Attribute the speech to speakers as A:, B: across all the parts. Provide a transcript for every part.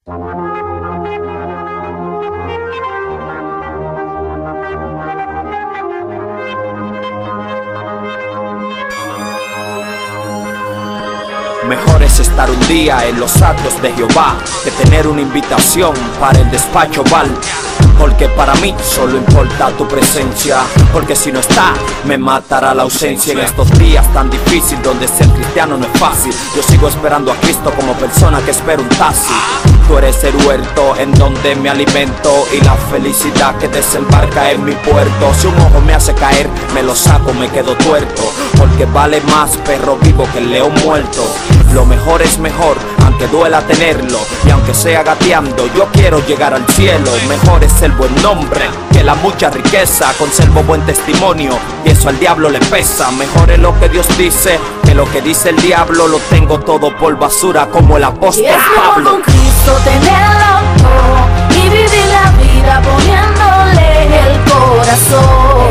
A: Mejor es estar un día en los atrios de Jehová que tener una invitación para el despacho Val. Porque para mí solo importa tu presencia, porque si no está, me matará la ausencia. En estos días tan difíciles donde ser cristiano no es fácil, yo sigo esperando a Cristo como persona que espera un taxi. Tú eres el huerto en donde me alimento y la felicidad que desembarca en mi puerto. Si un ojo me hace caer, me lo saco, me quedo tuerto, porque vale más perro vivo que el león muerto. Lo mejor es mejor, aunque duela tenerlo, y aunque sea gateando, yo quiero llegar al cielo. Mejor es el buen nombre que la mucha riqueza, conservo buen testimonio y eso al diablo le pesa. Mejor es lo que Dios dice que lo que dice el diablo, lo tengo todo por basura como el apóstol Pablo.
B: Con Cristo tenerlo todo y vivir la vida poniéndole el corazón,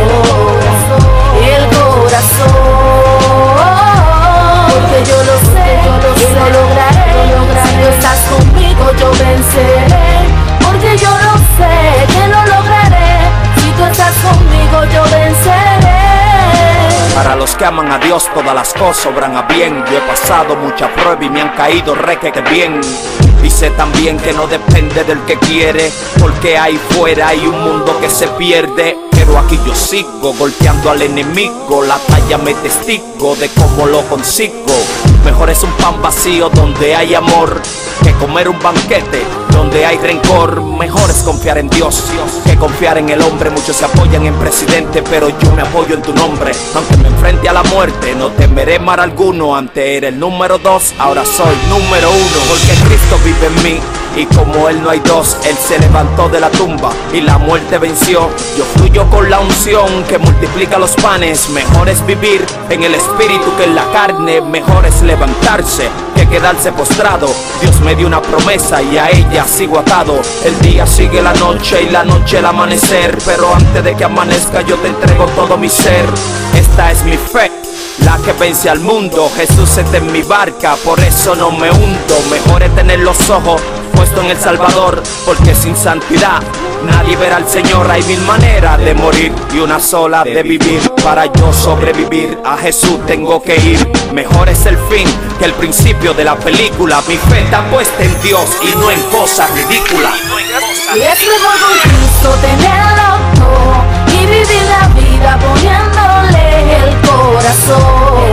B: porque yo lo sé, que lo lograré. Si tú estás conmigo yo venceré, porque yo lo sé, que lo lograré. Si tú estás conmigo yo venceré.
A: Para los que aman a Dios todas las cosas obran a bien. Yo he pasado mucha prueba y me han caído requete bien. Y sé también que no depende del que quiere, porque ahí fuera hay un mundo que se pierde. Pero aquí yo sigo golpeando al enemigo, la talla me testigo de cómo lo consigo. Mejor es un pan vacío donde hay amor que comer un banquete donde hay rencor. Mejor es confiar en Dios que confiar en el hombre. Muchos se apoyan en presidente, pero yo me apoyo en tu nombre. Aunque me enfrente a la muerte, no temeré mal alguno. Antes era el número 2, ahora soy número 1. Porque Cristo vive en mí y como Él no hay dos. Él se levantó de la tumba y la muerte venció. Yo fluyo con la unción que multiplica los panes. Mejor es vivir en el espíritu que en la carne. Mejor es levantarse que quedarse postrado. Dios me dio una promesa y a ella sigo atado. El día sigue la noche y la noche el amanecer, pero antes de que amanezca yo te entrego todo mi ser. Esta es mi fe, la que vence al mundo. Jesús está en mi barca, por eso no me hundo. Mejor es tener los ojos puesto en el Salvador, porque sin santidad nadie verá al Señor. Hay 1000 maneras de morir y una sola de vivir. Para yo sobrevivir a Jesús tengo que ir. Mejor es el fin que el principio de la película. Mi fe está puesta en Dios y no en cosas ridículas.
B: Y es mejor con Cristo tenerlo todo y vivir la vida poniéndole el corazón,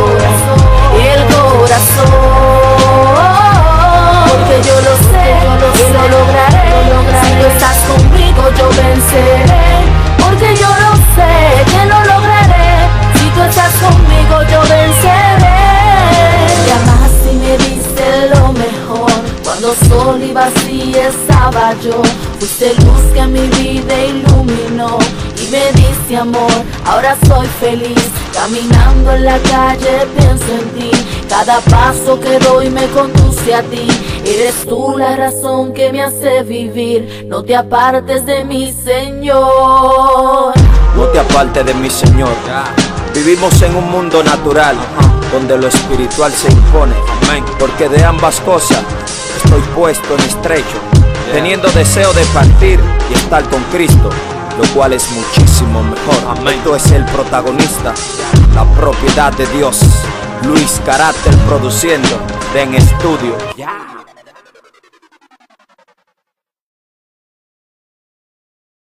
B: porque yo lo sé, que lo lograré. Si tú estás conmigo yo venceré, porque yo lo sé, que lo lograré. Si tú estás conmigo yo venceré. Llamaste y me diste lo mejor, cuando sol y vacía estaba yo. Fuiste luz que a mi vida iluminó y me diste amor. Ahora soy feliz, caminando en la calle pienso en ti. Cada paso que doy me conduce a ti. Eres tú la razón que me hace vivir. No te apartes de mí, Señor.
A: No te apartes de mí, Señor. Vivimos en un mundo natural donde lo espiritual se impone. Porque de ambas cosas estoy puesto en estrecho, teniendo deseo de partir y estar con Cristo, lo cual es muchísimo mejor. Esto es el protagonista, la propiedad de Dios. Luis Carácter produciendo en estudio.